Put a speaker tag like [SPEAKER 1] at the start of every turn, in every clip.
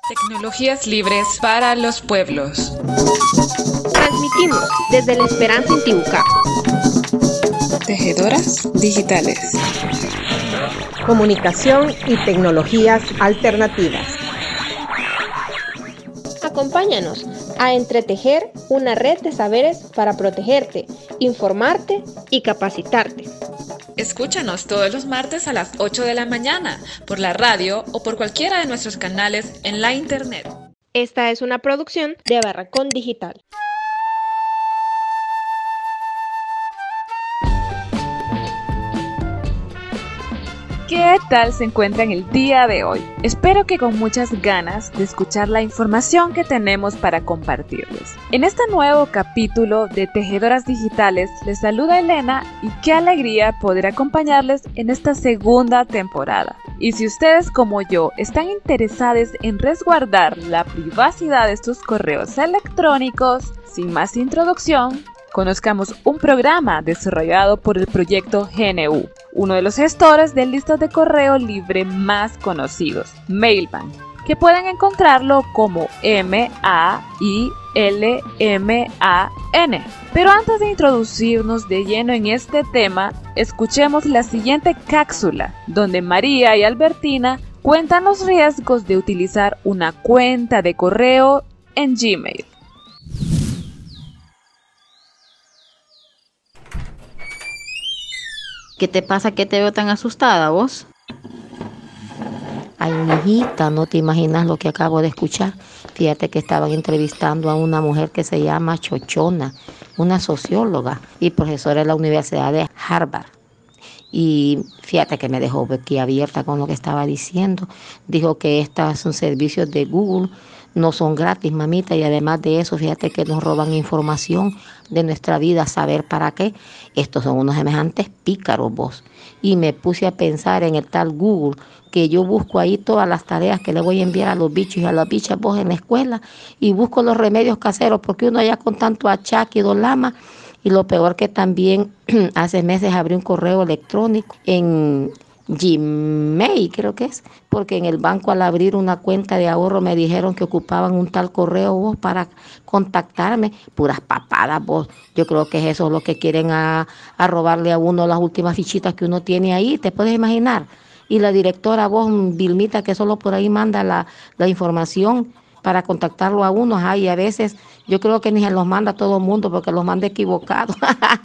[SPEAKER 1] Tecnologías libres para los pueblos.
[SPEAKER 2] Transmitimos desde La Esperanza en Tibucá.
[SPEAKER 1] Tejedoras digitales.
[SPEAKER 3] Comunicación y tecnologías alternativas.
[SPEAKER 2] Acompáñanos a entretejer una red de saberes para protegerte, informarte y capacitarte.
[SPEAKER 1] Escúchanos todos los martes a las 8 de la mañana por la radio o por cualquiera de nuestros canales en la internet.
[SPEAKER 2] Esta es una producción de Barracón Digital.
[SPEAKER 4] ¿Qué tal se encuentran el día de hoy? Espero que con muchas ganas de escuchar la información que tenemos para compartirles. En este nuevo capítulo de Tejedoras Digitales les saluda Elena y qué alegría poder acompañarles en esta segunda temporada. Y si ustedes como yo están interesados en resguardar la privacidad de sus correos electrónicos, sin más introducción, conozcamos un programa desarrollado por el proyecto GNU, uno de los gestores de listas de correo libre más conocidos, Mailman, que pueden encontrarlo como MAILMAN. Pero antes de introducirnos de lleno en este tema, escuchemos la siguiente cápsula, donde María y Albertina cuentan los riesgos de utilizar una cuenta de correo en Gmail.
[SPEAKER 5] ¿Qué te pasa? ¿Qué te veo tan asustada vos?
[SPEAKER 6] Ay, mijita, no te imaginas lo que acabo de escuchar. Fíjate que estaban entrevistando a una mujer que se llama Chochona, una socióloga y profesora de la Universidad de Harvard. Y fíjate que me dejó boquiabierta con lo que estaba diciendo. Dijo que estos son servicios de Google, no son gratis, mamita, y además de eso, fíjate que nos roban información de nuestra vida, saber para qué. Estos son unos semejantes pícaros, vos. Y me puse a pensar en el tal Google, que yo busco ahí todas las tareas que le voy a enviar a los bichos y a las bichas vos en la escuela, y busco los remedios caseros, porque uno allá con tanto achaque y dolama. Y lo peor que también hace meses abrí un correo electrónico en Gmail, creo que es, porque en el banco al abrir una cuenta de ahorro me dijeron que ocupaban un tal correo vos para contactarme. Puras papadas vos. Yo creo que es eso lo que quieren a robarle a uno las últimas fichitas que uno tiene ahí, ¿te puedes imaginar? Y la directora vos, Vilmita, que solo por ahí manda la información para contactarlo a uno, y a veces yo creo que ni se los manda a todo el mundo porque los manda equivocados.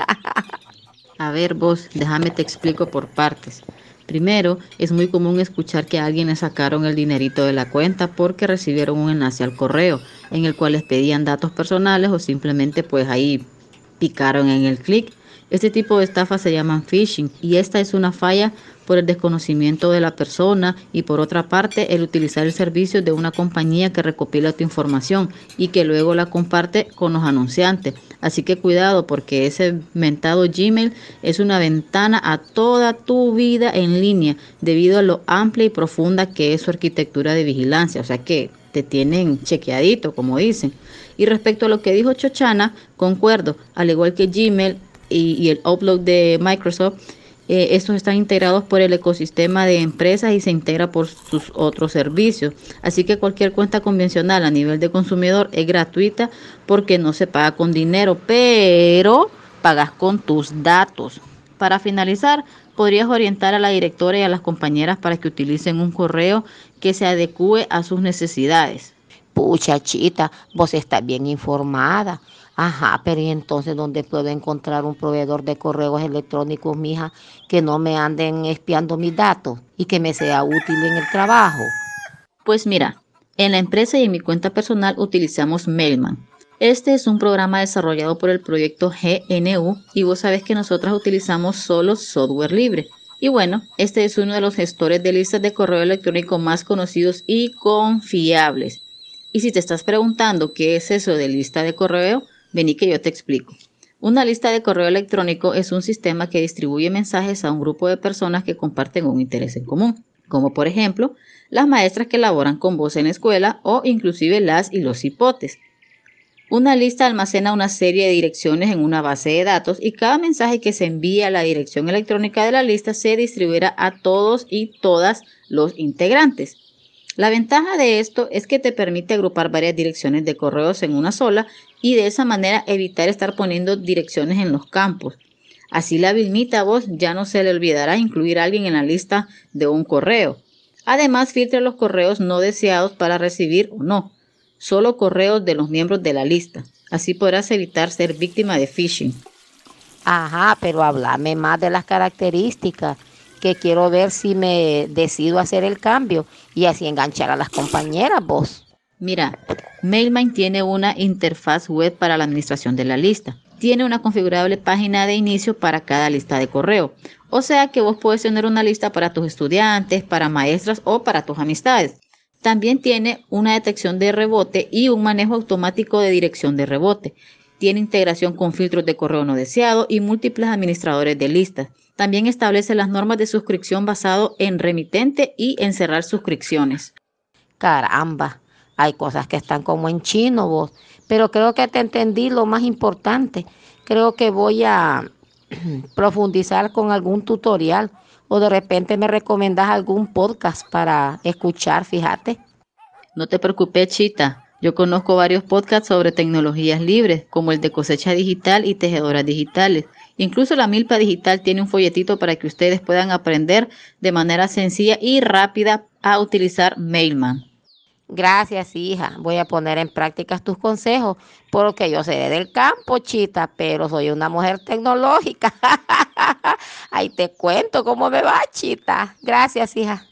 [SPEAKER 5] A ver vos, déjame te explico por partes. Primero, es muy común escuchar que a alguien le sacaron el dinerito de la cuenta porque recibieron un enlace al correo en el cual les pedían datos personales o simplemente pues ahí picaron en el clic. Este tipo de estafas se llaman phishing y esta es una falla por el desconocimiento de la persona y por otra parte el utilizar el servicio de una compañía que recopila tu información y que luego la comparte con los anunciantes. Así que cuidado porque ese mentado Gmail es una ventana a toda tu vida en línea debido a lo amplia y profunda que es su arquitectura de vigilancia. O sea que te tienen chequeadito, como dicen. Y respecto a lo que dijo Chochana, concuerdo, al igual que Gmail y el Outlook de Microsoft, estos están integrados por el ecosistema de empresas y se integra por sus otros servicios. Así que cualquier cuenta convencional a nivel de consumidor es gratuita porque no se paga con dinero, pero pagas con tus datos. Para finalizar, podrías orientar a la directora y a las compañeras para que utilicen un correo que se adecue a sus necesidades.
[SPEAKER 6] Pucha, chita, vos estás bien informada. Ajá, pero ¿y entonces dónde puedo encontrar un proveedor de correos electrónicos, mija, que no me anden espiando mis datos y que me sea útil en el trabajo?
[SPEAKER 5] Pues mira, en la empresa y en mi cuenta personal utilizamos Mailman. Este es un programa desarrollado por el proyecto GNU y vos sabés que nosotros utilizamos solo software libre. Y bueno, este es uno de los gestores de listas de correo electrónico más conocidos y confiables. Y si te estás preguntando qué es eso de lista de correo, vení que yo te explico. Una lista de correo electrónico es un sistema que distribuye mensajes a un grupo de personas que comparten un interés en común, como por ejemplo, las maestras que laboran con vos en la escuela o inclusive las y los hipotes. Una lista almacena una serie de direcciones en una base de datos y cada mensaje que se envía a la dirección electrónica de la lista se distribuirá a todos y todas los integrantes. La ventaja de esto es que te permite agrupar varias direcciones de correos en una sola y de esa manera evitar estar poniendo direcciones en los campos. Así la Vilmita a vos ya no se le olvidará incluir a alguien en la lista de un correo. Además, filtra los correos no deseados para recibir o no, solo correos de los miembros de la lista. Así podrás evitar ser víctima de phishing.
[SPEAKER 6] Ajá, pero háblame más de las características, que quiero ver si me decido hacer el cambio y así enganchar a las compañeras, vos.
[SPEAKER 5] Mira, Mailman tiene una interfaz web para la administración de la lista. Tiene una configurable página de inicio para cada lista de correo. O sea que vos puedes tener una lista para tus estudiantes, para maestras o para tus amistades. También tiene una detección de rebote y un manejo automático de dirección de rebote. Tiene integración con filtros de correo no deseado y múltiples administradores de listas. También establece las normas de suscripción basado en remitente y en cerrar suscripciones.
[SPEAKER 6] Caramba, hay cosas que están como en chino, vos. Pero creo que te entendí lo más importante. Creo que voy a profundizar con algún tutorial o de repente me recomendás algún podcast para escuchar, fíjate.
[SPEAKER 5] No te preocupes, Chita. Yo conozco varios podcasts sobre tecnologías libres, como el de Cosecha Digital y Tejedoras Digitales. Incluso la Milpa Digital tiene un folletito para que ustedes puedan aprender de manera sencilla y rápida a utilizar Mailman.
[SPEAKER 6] Gracias, hija. Voy a poner en práctica tus consejos, porque yo seré del campo, Chita, pero soy una mujer tecnológica. Ahí te cuento cómo me va, Chita. Gracias, hija.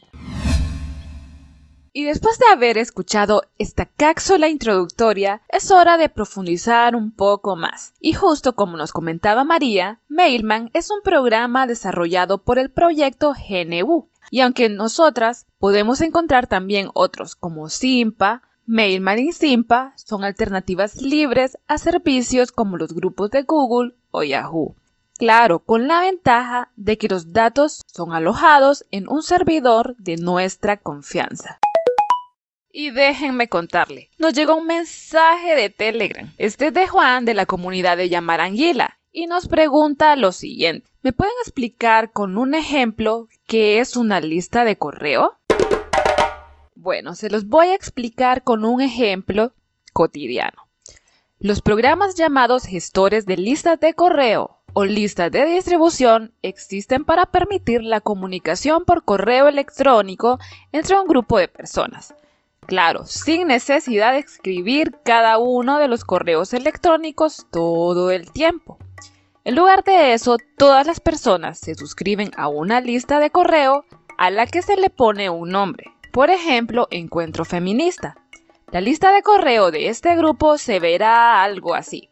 [SPEAKER 4] Y después de haber escuchado esta cápsula introductoria, es hora de profundizar un poco más. Y justo como nos comentaba María, Mailman es un programa desarrollado por el proyecto GNU. Y aunque nosotras podemos encontrar también otros como Simpa, Mailman y Simpa son alternativas libres a servicios como los grupos de Google o Yahoo. Claro, con la ventaja de que los datos son alojados en un servidor de nuestra confianza. Y déjenme contarle, nos llegó un mensaje de Telegram. Este es de Juan de la comunidad de Yamaranguila y nos pregunta lo siguiente. ¿Me pueden explicar con un ejemplo qué es una lista de correo? Bueno, se los voy a explicar con un ejemplo cotidiano. Los programas llamados gestores de listas de correo o listas de distribución existen para permitir la comunicación por correo electrónico entre un grupo de personas. Claro, sin necesidad de escribir cada uno de los correos electrónicos todo el tiempo. En lugar de eso, todas las personas se suscriben a una lista de correo a la que se le pone un nombre. Por ejemplo, Encuentro Feminista. La lista de correo de este grupo se verá algo así.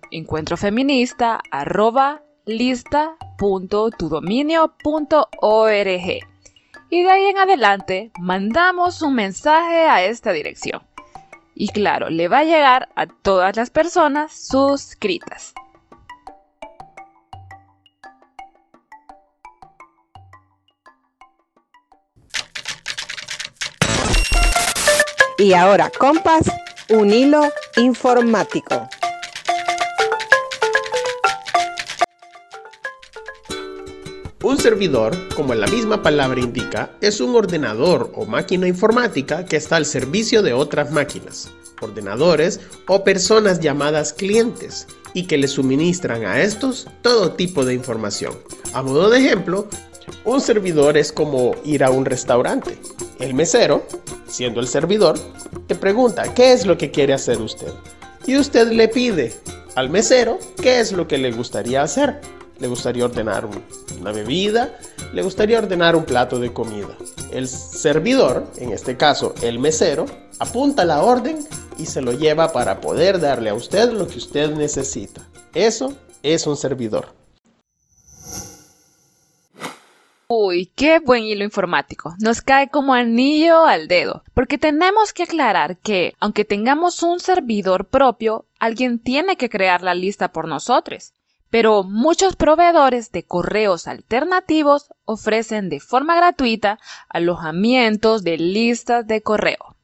[SPEAKER 4] encuentrofeminista@lista.tudominio.org. Y de ahí en adelante mandamos un mensaje a esta dirección. Y claro, le va a llegar a todas las personas suscritas.
[SPEAKER 3] Y ahora, compas, un hilo informático.
[SPEAKER 7] Un servidor, como la misma palabra indica, es un ordenador o máquina informática que está al servicio de otras máquinas, ordenadores o personas llamadas clientes y que le suministran a estos todo tipo de información. A modo de ejemplo, un servidor es como ir a un restaurante. El mesero, siendo el servidor, te pregunta ¿qué es lo que quiere hacer usted? Y usted le pide al mesero qué es lo que le gustaría hacer. ¿Le gustaría ordenar una bebida? ¿Le gustaría ordenar un plato de comida? El servidor, en este caso el mesero, apunta la orden y se lo lleva para poder darle a usted lo que usted necesita. Eso es un servidor.
[SPEAKER 4] Uy, qué buen hilo informático. Nos cae como anillo al dedo. Porque tenemos que aclarar que, aunque tengamos un servidor propio, alguien tiene que crear la lista por nosotros. Pero muchos proveedores de correos alternativos ofrecen de forma gratuita alojamientos de listas de correo.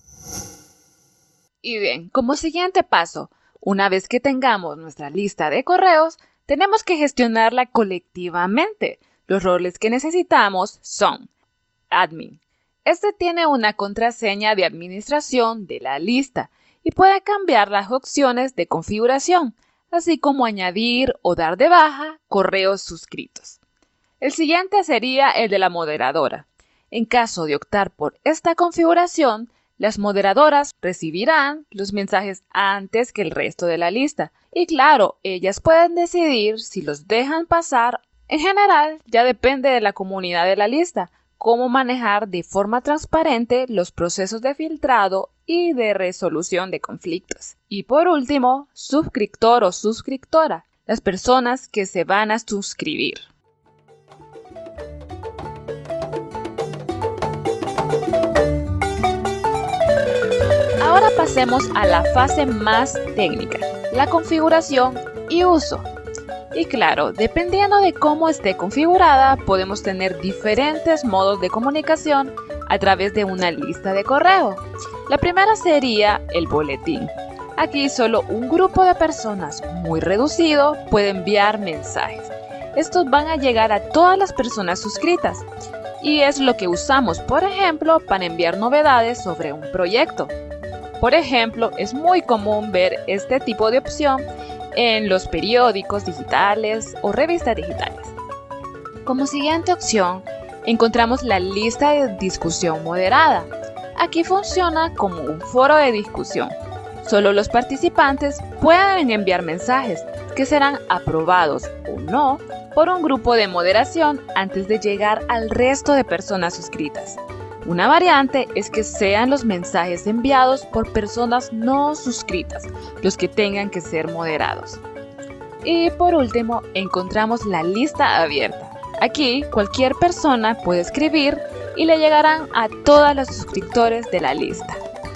[SPEAKER 4] Y bien, como siguiente paso, una vez que tengamos nuestra lista de correos, tenemos que gestionarla colectivamente. Los roles que necesitamos son admin, Este tiene una contraseña de administración de la lista y puede cambiar las opciones de configuración, así como añadir o dar de baja correos suscritos. El siguiente sería el de la moderadora. En caso de optar por esta configuración, las moderadoras recibirán los mensajes antes que el resto de la lista. Y claro, ellas pueden decidir si los dejan pasar. En general, ya depende de la comunidad de la lista, cómo manejar de forma transparente los procesos de filtrado y de resolución de conflictos. Y por último, suscriptor o suscriptora, las personas que se van a suscribir. Ahora pasemos a la fase más técnica, la configuración y uso. Y claro, dependiendo de cómo esté configurada, podemos tener diferentes modos de comunicación a través de una lista de correo. La primera sería el boletín. Aquí solo un grupo de personas muy reducido puede enviar mensajes. Estos van a llegar a todas las personas suscritas y es lo que usamos, por ejemplo, para enviar novedades sobre un proyecto. Por ejemplo, es muy común ver este tipo de opción en los periódicos digitales o revistas digitales. Como siguiente opción, encontramos la lista de discusión moderada. Aquí funciona como un foro de discusión. Solo los participantes pueden enviar mensajes que serán aprobados o no por un grupo de moderación antes de llegar al resto de personas suscritas. Una variante es que sean los mensajes enviados por personas no suscritas los que tengan que ser moderados. Y por último, encontramos la lista abierta. Aquí cualquier persona puede escribir y le llegarán a todos los suscriptores de la lista.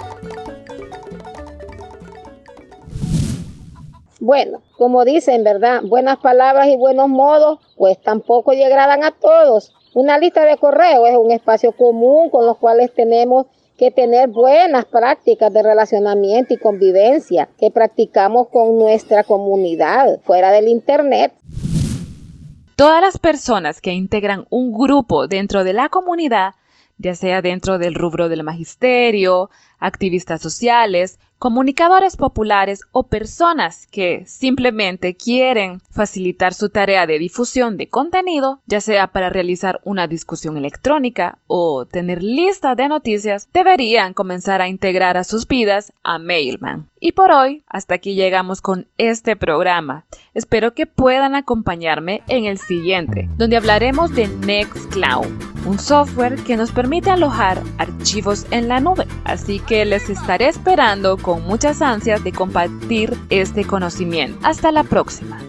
[SPEAKER 6] Bueno, como dicen, ¿verdad? Buenas palabras y buenos modos, pues tampoco llegarán a todos. Una lista de correo es un espacio común con los cuales tenemos que tener buenas prácticas de relacionamiento y convivencia que practicamos con nuestra comunidad fuera del Internet.
[SPEAKER 4] Todas las personas que integran un grupo dentro de la comunidad, ya sea dentro del rubro del magisterio, activistas sociales, comunicadores populares o personas que simplemente quieren facilitar su tarea de difusión de contenido, ya sea para realizar una discusión electrónica o tener listas de noticias, deberían comenzar a integrar a sus vidas a Mailman. Y por hoy, hasta aquí llegamos con este programa. Espero que puedan acompañarme en el siguiente, donde hablaremos de Nextcloud, un software que nos permite alojar archivos en la nube. Así que les estaré esperando con muchas ansias de compartir este conocimiento. Hasta la próxima.